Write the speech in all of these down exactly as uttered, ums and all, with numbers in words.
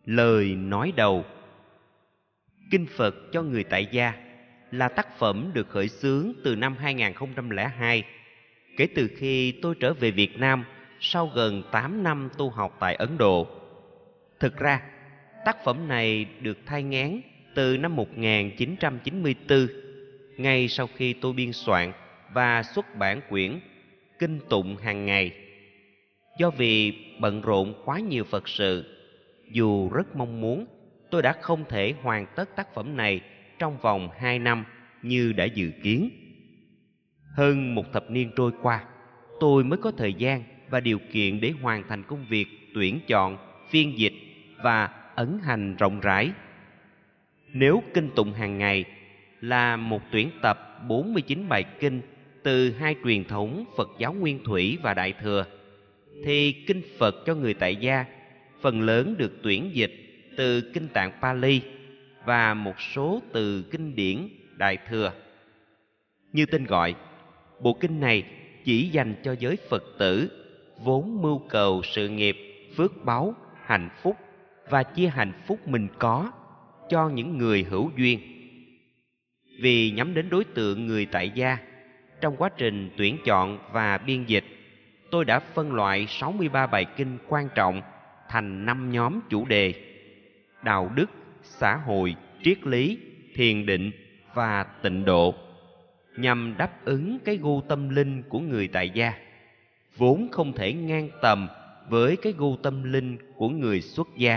Lời nói đầu. Kinh Phật cho người tại gia là tác phẩm được khởi xướng từ năm hai nghìn không trăm lẻ hai, kể từ khi tôi trở về Việt Nam sau gần tám năm tu học tại Ấn Độ. Thực ra, tác phẩm này được thai nghén từ năm một nghìn chín trăm chín mươi tư, ngay sau khi tôi biên soạn và xuất bản quyển Kinh Tụng Hàng Ngày. Do vì bận rộn quá nhiều Phật sự, dù rất mong muốn, tôi đã không thể hoàn tất tác phẩm này trong vòng hai năm như đã dự kiến. Hơn một thập niên trôi qua, tôi mới có thời gian và điều kiện để hoàn thành công việc tuyển chọn, phiên dịch và ấn hành rộng rãi. Nếu Kinh Tụng Hàng Ngày là một tuyển tập bốn mươi chín bài kinh từ hai truyền thống Phật giáo Nguyên Thủy và Đại Thừa, thì Kinh Phật cho người tại gia phần lớn được tuyển dịch từ Kinh Tạng Pali và một số từ kinh điển Đại Thừa. Như tên gọi, bộ kinh này chỉ dành cho giới Phật tử vốn mưu cầu sự nghiệp, phước báu, hạnh phúc và chia hạnh phúc mình có cho những người hữu duyên. Vì nhắm đến đối tượng người tại gia, trong quá trình tuyển chọn và biên dịch, tôi đã phân loại sáu mươi ba bài kinh quan trọng thành năm nhóm chủ đề: đạo đức, xã hội, triết lý, thiền định và tịnh độ, nhằm đáp ứng cái gu tâm linh của người tại gia, vốn không thể ngang tầm với cái gu tâm linh của người xuất gia.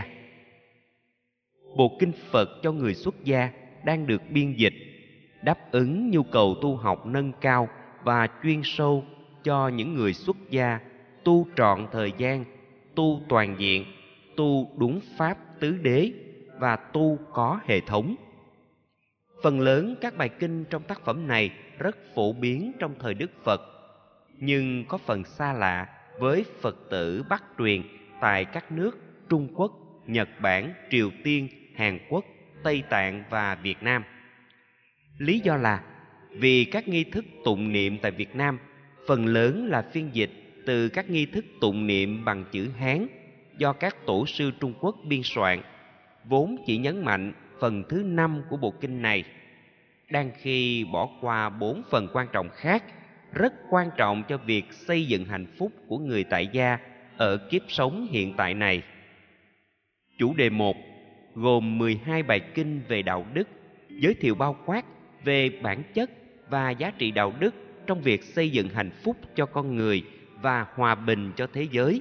Bộ kinh Phật cho người xuất gia đang được biên dịch, đáp ứng nhu cầu tu học nâng cao và chuyên sâu cho những người xuất gia tu trọn thời gian, tu toàn diện, tu đúng pháp tứ đế và tu có hệ thống. Phần lớn các bài kinh trong tác phẩm này rất phổ biến trong thời Đức Phật, nhưng có phần xa lạ với Phật tử Bắc truyền tại các nước Trung Quốc, Nhật Bản, Triều Tiên, Hàn Quốc, Tây Tạng và Việt Nam. Lý do là vì các nghi thức tụng niệm tại Việt Nam phần lớn là phiên dịch từ các nghi thức tụng niệm bằng chữ Hán do các tổ sư Trung Quốc biên soạn, vốn chỉ nhấn mạnh phần thứ năm của bộ kinh này, đang khi bỏ qua bốn phần quan trọng khác rất quan trọng cho việc xây dựng hạnh phúc của người tại gia ở kiếp sống hiện tại này. Chủ đề một gồm mười hai bài kinh về đạo đức, giới thiệu bao quát về bản chất và giá trị đạo đức trong việc xây dựng hạnh phúc cho con người và hòa bình cho thế giới.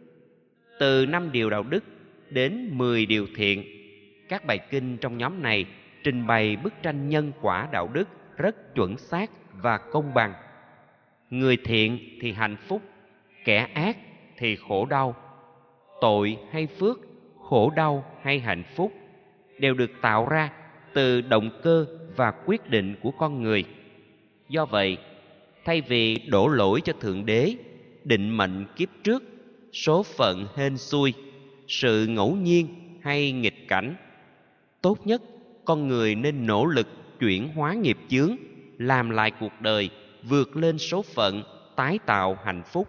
Từ năm điều đạo đức đến mười điều thiện, các bài kinh trong nhóm này trình bày bức tranh nhân quả đạo đức rất chuẩn xác và công bằng. Người thiện thì hạnh phúc, kẻ ác thì khổ đau. Tội hay phước, khổ đau hay hạnh phúc đều được tạo ra từ động cơ và quyết định của con người. Do vậy, thay vì đổ lỗi cho Thượng Đế, định mệnh kiếp trước, số phận hên xui, sự ngẫu nhiên hay nghịch cảnh, tốt nhất con người nên nỗ lực chuyển hóa nghiệp chướng, làm lại cuộc đời, vượt lên số phận, tái tạo hạnh phúc.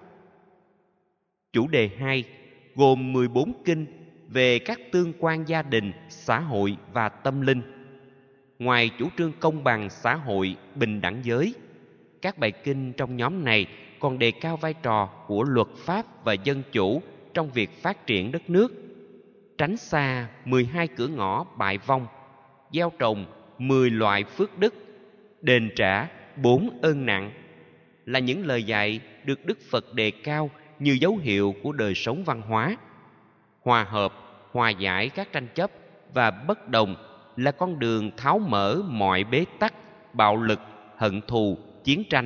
Chủ đề hai gồm mười bốn kinh về các tương quan gia đình, xã hội và tâm linh. Ngoài chủ trương công bằng xã hội, bình đẳng giới, các bài kinh trong nhóm này còn đề cao vai trò của luật pháp và dân chủ trong việc phát triển đất nước, tránh xa mười hai cửa ngõ bại vong, gieo trồng mười loại phước đức, đền trả bốn ơn nặng, là những lời dạy được Đức Phật đề cao như dấu hiệu của đời sống văn hóa. Hòa hợp, hòa giải các tranh chấp và bất đồng là con đường tháo mở mọi bế tắc, bạo lực, hận thù, chiến tranh.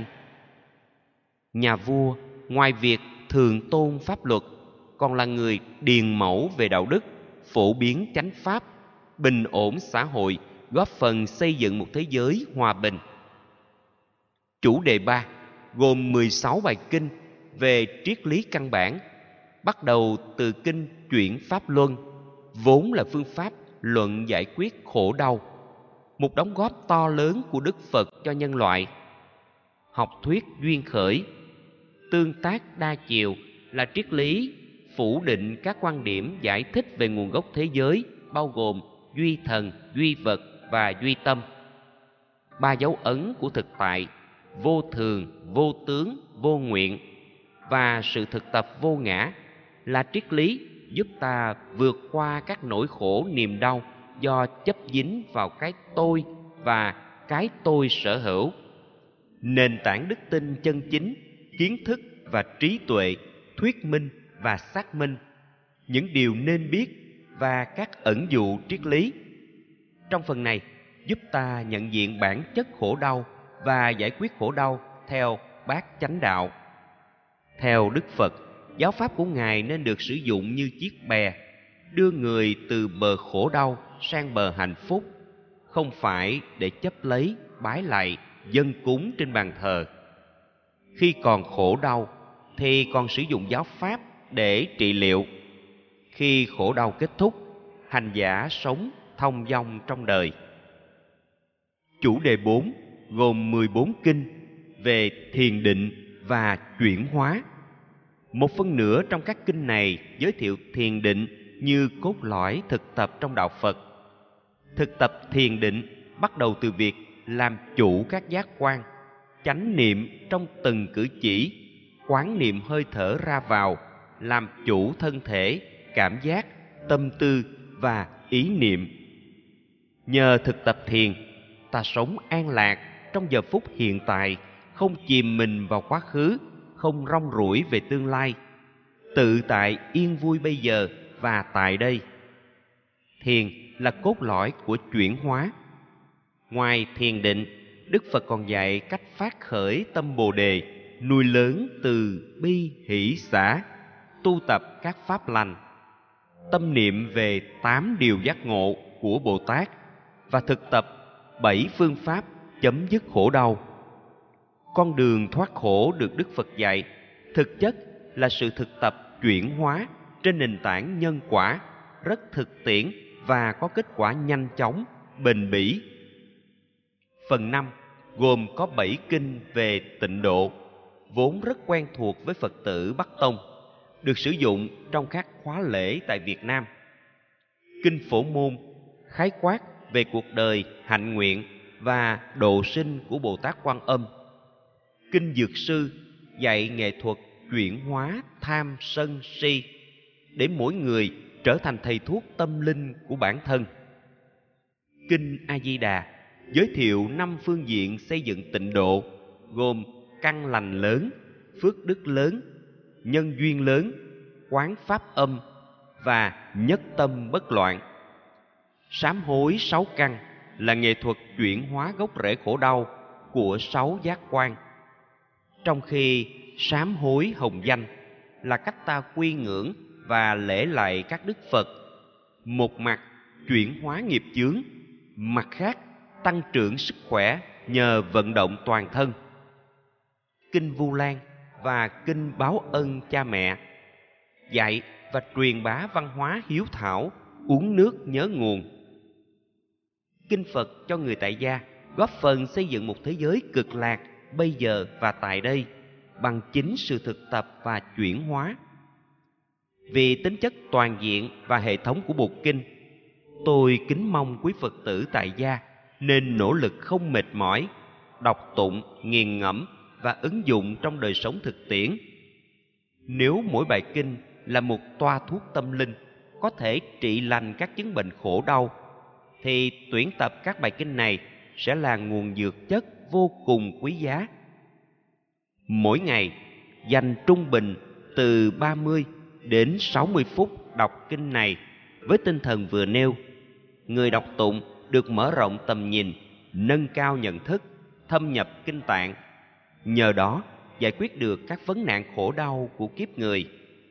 Nhà vua, ngoài việc thường tôn pháp luật, còn là người điền mẫu về đạo đức, phổ biến chánh pháp, bình ổn xã hội, góp phần xây dựng một thế giới hòa bình. Chủ đề ba gồm mười sáu bài kinh về triết lý căn bản, bắt đầu từ kinh Chuyển Pháp Luân, vốn là phương pháp luận giải quyết khổ đau, một đóng góp to lớn của Đức Phật cho nhân loại. Học thuyết duyên khởi, tương tác đa chiều là triết lý phủ định các quan điểm giải thích về nguồn gốc thế giới, bao gồm duy thần, duy vật và duy tâm. Ba dấu ấn của thực tại: vô thường, vô tướng, vô nguyện và sự thực tập vô ngã là triết lý giúp ta vượt qua các nỗi khổ niềm đau do chấp dính vào cái tôi và cái tôi sở hữu. Nền tảng đức tin chân chính, kiến thức và trí tuệ, thuyết minh và xác minh, những điều nên biết và các ẩn dụ triết lý. Trong phần này, giúp ta nhận diện bản chất khổ đau và giải quyết khổ đau theo bát chánh đạo. Theo Đức Phật, giáo pháp của Ngài nên được sử dụng như chiếc bè, đưa người từ bờ khổ đau sang bờ hạnh phúc, không phải để chấp lấy, bái lạy, dâng cúng trên bàn thờ. Khi còn khổ đau, thì còn sử dụng giáo pháp để trị liệu. Khi khổ đau kết thúc, hành giả sống thông dong trong đời. Chủ đề bốn gồm mười bốn kinh về thiền định và chuyển hóa. Một phân nửa trong các kinh này giới thiệu thiền định như cốt lõi thực tập trong đạo Phật. Thực tập thiền định bắt đầu từ việc làm chủ các giác quan, chánh niệm trong từng cử chỉ, quán niệm hơi thở ra vào, làm chủ thân thể, cảm giác, tâm tư và ý niệm. Nhờ thực tập thiền, ta sống an lạc trong giờ phút hiện tại, không chìm mình vào quá khứ, không rong ruổi về tương lai, tự tại yên vui bây giờ và tại đây. Thiền là cốt lõi của chuyển hóa. Ngoài thiền định, Đức Phật còn dạy cách phát khởi tâm Bồ đề, nuôi lớn từ bi hỷ xả, tu tập các pháp lành, tâm niệm về tám điều giác ngộ của Bồ Tát và thực tập bảy phương pháp chấm dứt khổ đau. Con đường thoát khổ được Đức Phật dạy thực chất là sự thực tập chuyển hóa trên nền tảng nhân quả, rất thực tiễn và có kết quả nhanh chóng, bền bỉ. Phần năm gồm có bảy kinh về tịnh độ, vốn rất quen thuộc với Phật tử Bắc Tông, được sử dụng trong các khóa lễ tại Việt Nam. Kinh Phổ Môn khái quát về cuộc đời, hạnh nguyện và độ sinh của Bồ Tát Quan Âm. Kinh Dược Sư dạy nghệ thuật chuyển hóa tham sân si để mỗi người trở thành thầy thuốc tâm linh của bản thân. Kinh A Di Đà giới thiệu năm phương diện xây dựng tịnh độ, gồm căn lành lớn, phước đức lớn, nhân duyên lớn, quán pháp âm và nhất tâm bất loạn. Sám hối sáu căn là nghệ thuật chuyển hóa gốc rễ khổ đau của sáu giác quan, trong khi sám hối hồng danh là cách ta quy ngưỡng và lễ lạy các đức Phật, một mặt chuyển hóa nghiệp chướng, mặt khác tăng trưởng sức khỏe nhờ vận động toàn thân. Kinh Vu Lan và kinh Báo Ân Cha Mẹ dạy và truyền bá văn hóa hiếu thảo, uống nước nhớ nguồn. Kinh Phật cho người tại gia góp phần xây dựng một thế giới cực lạc bây giờ và tại đây bằng chính sự thực tập và chuyển hóa. Vì tính chất toàn diện và hệ thống của bộ kinh, tôi kính mong quý Phật tử tại gia nên nỗ lực không mệt mỏi, đọc tụng, nghiền ngẫm và ứng dụng trong đời sống thực tiễn. Nếu mỗi bài kinh là một toa thuốc tâm linh có thể trị lành các chứng bệnh khổ đau, thì tuyển tập các bài kinh này sẽ là nguồn dược chất vô cùng quý giá. Mỗi ngày dành trung bình từ ba mươi đến sáu mươi phút đọc kinh này với tinh thần vừa nêu. Người đọc tụng được mở rộng tầm nhìn, nâng cao nhận thức, thâm nhập kinh tạng, nhờ đó giải quyết được các vấn nạn khổ đau của kiếp người.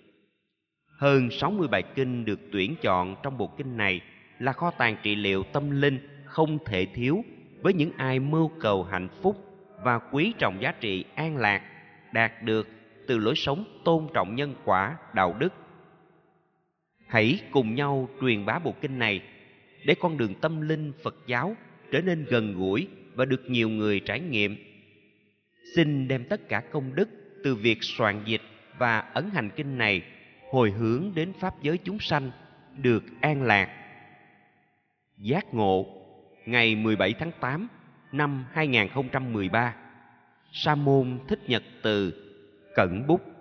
Hơn sáu mươi bài kinh được tuyển chọn trong bộ kinh này là kho tàng trị liệu tâm linh không thể thiếu với những ai mưu cầu hạnh phúc và quý trọng giá trị an lạc đạt được từ lối sống tôn trọng nhân quả, đạo đức. Hãy cùng nhau truyền bá bộ kinh này để con đường tâm linh Phật giáo trở nên gần gũi và được nhiều người trải nghiệm. Xin đem tất cả công đức từ việc soạn dịch và ấn hành kinh này hồi hướng đến pháp giới chúng sanh được an lạc. Giác ngộ ngày mười bảy tháng tám năm hai nghìn không trăm mười ba. Sa môn Thích Nhật Từ, cẩn bút.